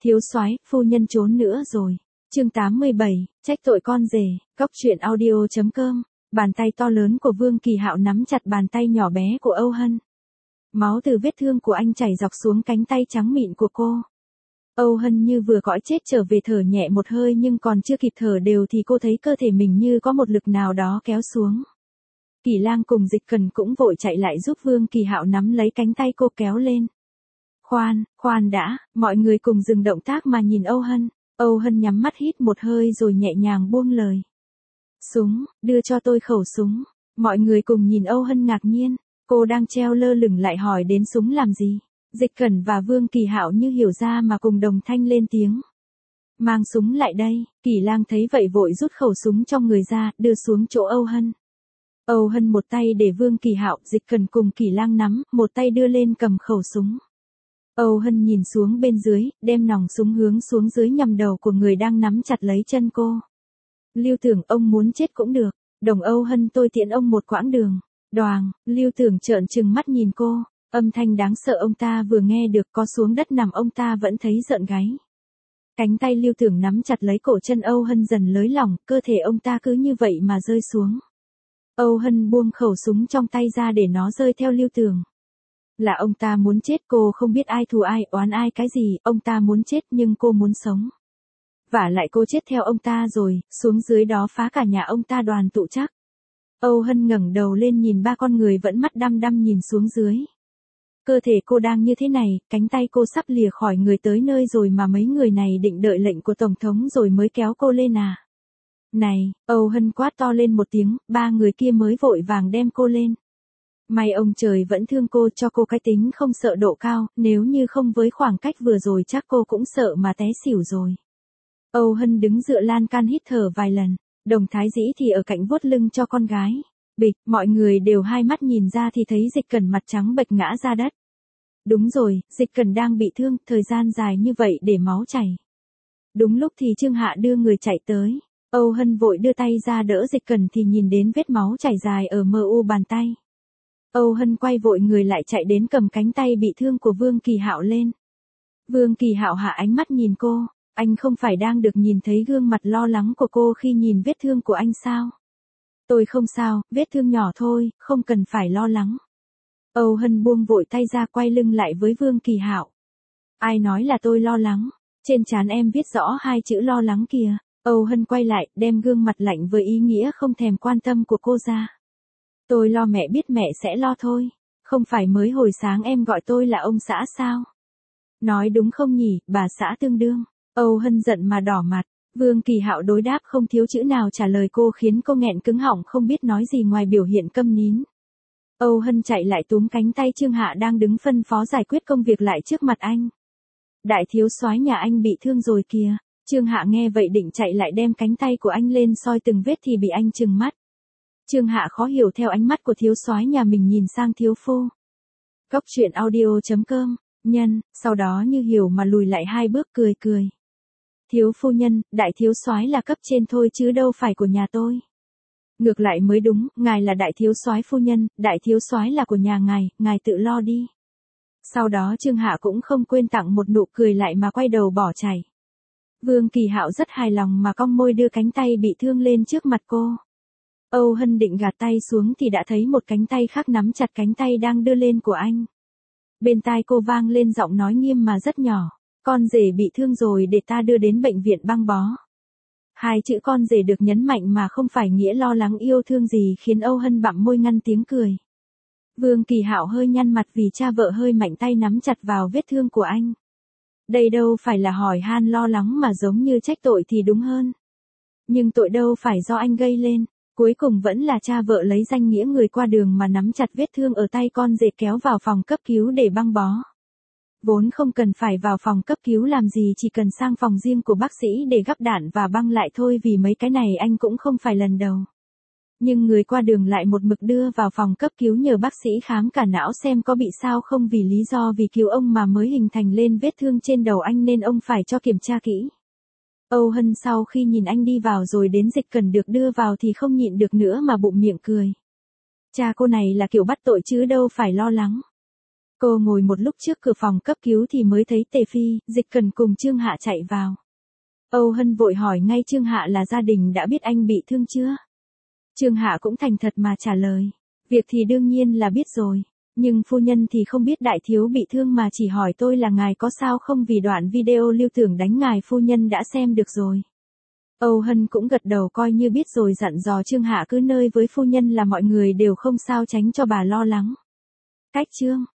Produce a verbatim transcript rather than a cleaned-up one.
Thiếu soái, phu nhân trốn nữa rồi. Chương tám mươi bảy, trách tội con rể. Cóc truyện audio chấm com. Bàn tay to lớn của Vương Kỳ Hạo nắm chặt bàn tay nhỏ bé của Âu Hân. Máu từ vết thương của anh chảy dọc xuống cánh tay trắng mịn của cô. Âu Hân như vừa cõi chết trở về, thở nhẹ một hơi nhưng còn chưa kịp thở đều thì cô thấy cơ thể mình như có một lực nào đó kéo xuống. Kỳ Lang cùng Dịch Cần cũng vội chạy lại giúp Vương Kỳ Hạo nắm lấy cánh tay cô kéo lên. Khoan, khoan đã, mọi người cùng dừng động tác mà nhìn Âu Hân. Âu Hân nhắm mắt hít một hơi rồi nhẹ nhàng buông lời. Súng, đưa cho tôi khẩu súng. Mọi người cùng nhìn Âu Hân ngạc nhiên, cô đang treo lơ lửng lại hỏi đến súng làm gì. Dịch Cẩn và Vương Kỳ Hạo như hiểu ra mà cùng đồng thanh lên tiếng. Mang súng lại đây. Kỳ Lang thấy vậy vội rút khẩu súng trong người ra, đưa xuống chỗ Âu Hân. Âu Hân một tay để Vương Kỳ Hạo, Dịch Cẩn cùng Kỳ Lang nắm, một tay đưa lên cầm khẩu súng. Âu Hân nhìn xuống bên dưới, đem nòng súng hướng xuống dưới nhằm đầu của người đang nắm chặt lấy chân cô. Lưu Tưởng, ông muốn chết cũng được. Đồng Âu Hân, tôi tiễn ông một quãng đường. Đoàng, Lưu Tưởng trợn trừng mắt nhìn cô. Âm thanh đáng sợ ông ta vừa nghe được, có xuống đất nằm ông ta vẫn thấy rợn gáy. Cánh tay Lưu Tưởng nắm chặt lấy cổ chân Âu Hân dần lới lỏng, cơ thể ông ta cứ như vậy mà rơi xuống. Âu Hân buông khẩu súng trong tay ra để nó rơi theo Lưu Tưởng. Là ông ta muốn chết, cô không biết ai thù ai, oán ai cái gì, ông ta muốn chết nhưng cô muốn sống. Vả lại cô chết theo ông ta rồi, xuống dưới đó phá cả nhà ông ta đoàn tụ chắc. Âu Hân ngẩng đầu lên nhìn ba con người vẫn mắt đăm đăm nhìn xuống dưới. Cơ thể cô đang như thế này, cánh tay cô sắp lìa khỏi người tới nơi rồi mà mấy người này định đợi lệnh của Tổng thống rồi mới kéo cô lên à. Này, Âu Hân quát to lên một tiếng, ba người kia mới vội vàng đem cô lên. May ông trời vẫn thương cô, cho cô cái tính không sợ độ cao, nếu như không với khoảng cách vừa rồi chắc cô cũng sợ mà té xỉu rồi. Âu Hân đứng dựa lan can hít thở vài lần, Đồng Thái Dĩ thì ở cạnh vuốt lưng cho con gái. Bịch, mọi người đều hai mắt nhìn ra thì thấy Dịch Cẩn mặt trắng bệch ngã ra đất. Đúng rồi, Dịch Cẩn đang bị thương, thời gian dài như vậy để máu chảy. Đúng lúc thì Trương Hạ đưa người chạy tới. Âu Hân vội đưa tay ra đỡ Dịch Cẩn thì nhìn đến vết máu chảy dài ở mờ u bàn tay. Âu Hân quay vội người lại chạy đến cầm cánh tay bị thương của Vương Kỳ Hạo lên. Vương Kỳ Hạo hạ ánh mắt nhìn cô, anh không phải đang được nhìn thấy gương mặt lo lắng của cô khi nhìn vết thương của anh sao? Tôi không sao, vết thương nhỏ thôi, không cần phải lo lắng. Âu Hân buông vội tay ra quay lưng lại với Vương Kỳ Hạo. Ai nói là tôi lo lắng, trên trán em viết rõ hai chữ lo lắng kìa. Âu Hân quay lại, đem gương mặt lạnh với ý nghĩa không thèm quan tâm của cô ra. Tôi lo mẹ biết mẹ sẽ lo thôi, không phải mới hồi sáng em gọi tôi là ông xã sao? Nói đúng không nhỉ, bà xã tương đương. Âu Hân giận mà đỏ mặt, Vương Kỳ Hạo đối đáp không thiếu chữ nào trả lời cô khiến cô nghẹn cứng họng không biết nói gì ngoài biểu hiện câm nín. Âu Hân chạy lại túm cánh tay Trương Hạ đang đứng phân phó giải quyết công việc lại trước mặt anh. Đại thiếu soái nhà anh bị thương rồi kìa. Trương Hạ nghe vậy định chạy lại đem cánh tay của anh lên soi từng vết thì bị anh trừng mắt. Trương Hạ khó hiểu theo ánh mắt của thiếu soái nhà mình nhìn sang thiếu phu. Cóc truyện audio chấm com, nhân, sau đó như hiểu mà lùi lại hai bước cười cười. Thiếu phu nhân, đại thiếu soái là cấp trên thôi chứ đâu phải của nhà tôi. Ngược lại mới đúng, ngài là đại thiếu soái phu nhân, đại thiếu soái là của nhà ngài, ngài tự lo đi. Sau đó Trương Hạ cũng không quên tặng một nụ cười lại mà quay đầu bỏ chạy. Vương Kỳ Hạo rất hài lòng mà cong môi đưa cánh tay bị thương lên trước mặt cô. Âu Hân định gạt tay xuống thì đã thấy một cánh tay khác nắm chặt cánh tay đang đưa lên của anh. Bên tai cô vang lên giọng nói nghiêm mà rất nhỏ. Con rể bị thương rồi, để ta đưa đến bệnh viện băng bó. Hai chữ con rể được nhấn mạnh mà không phải nghĩa lo lắng yêu thương gì khiến Âu Hân bặm môi ngăn tiếng cười. Vương Kỳ Hạo hơi nhăn mặt vì cha vợ hơi mạnh tay nắm chặt vào vết thương của anh. Đây đâu phải là hỏi han lo lắng mà giống như trách tội thì đúng hơn. Nhưng tội đâu phải do anh gây lên, cuối cùng vẫn là cha vợ lấy danh nghĩa người qua đường mà nắm chặt vết thương ở tay con rể kéo vào phòng cấp cứu để băng bó. Vốn không cần phải vào phòng cấp cứu làm gì, chỉ cần sang phòng riêng của bác sĩ để gắp đạn và băng lại thôi, vì mấy cái này anh cũng không phải lần đầu. Nhưng người qua đường lại một mực đưa vào phòng cấp cứu nhờ bác sĩ khám cả não xem có bị sao không, vì lý do vì cứu ông mà mới hình thành lên vết thương trên đầu anh nên ông phải cho kiểm tra kỹ. Âu Hân sau khi nhìn anh đi vào rồi đến Dịch Cần được đưa vào thì không nhịn được nữa mà bụng miệng cười. Cha cô này là kiểu bắt tội chứ đâu phải lo lắng. Cô ngồi một lúc trước cửa phòng cấp cứu thì mới thấy Tề Phi, Dịch Cần cùng Trương Hạ chạy vào. Âu Hân vội hỏi ngay Trương Hạ là gia đình đã biết anh bị thương chưa? Trương Hạ cũng thành thật mà trả lời. Việc thì đương nhiên là biết rồi. Nhưng phu nhân thì không biết đại thiếu bị thương mà chỉ hỏi tôi là ngài có sao không vì đoạn video lưu tưởng đánh ngài phu nhân đã xem được rồi. Âu Hân cũng gật đầu coi như biết rồi dặn dò Trương Hạ cứ nơi với phu nhân là mọi người đều không sao tránh cho bà lo lắng. Cách Trương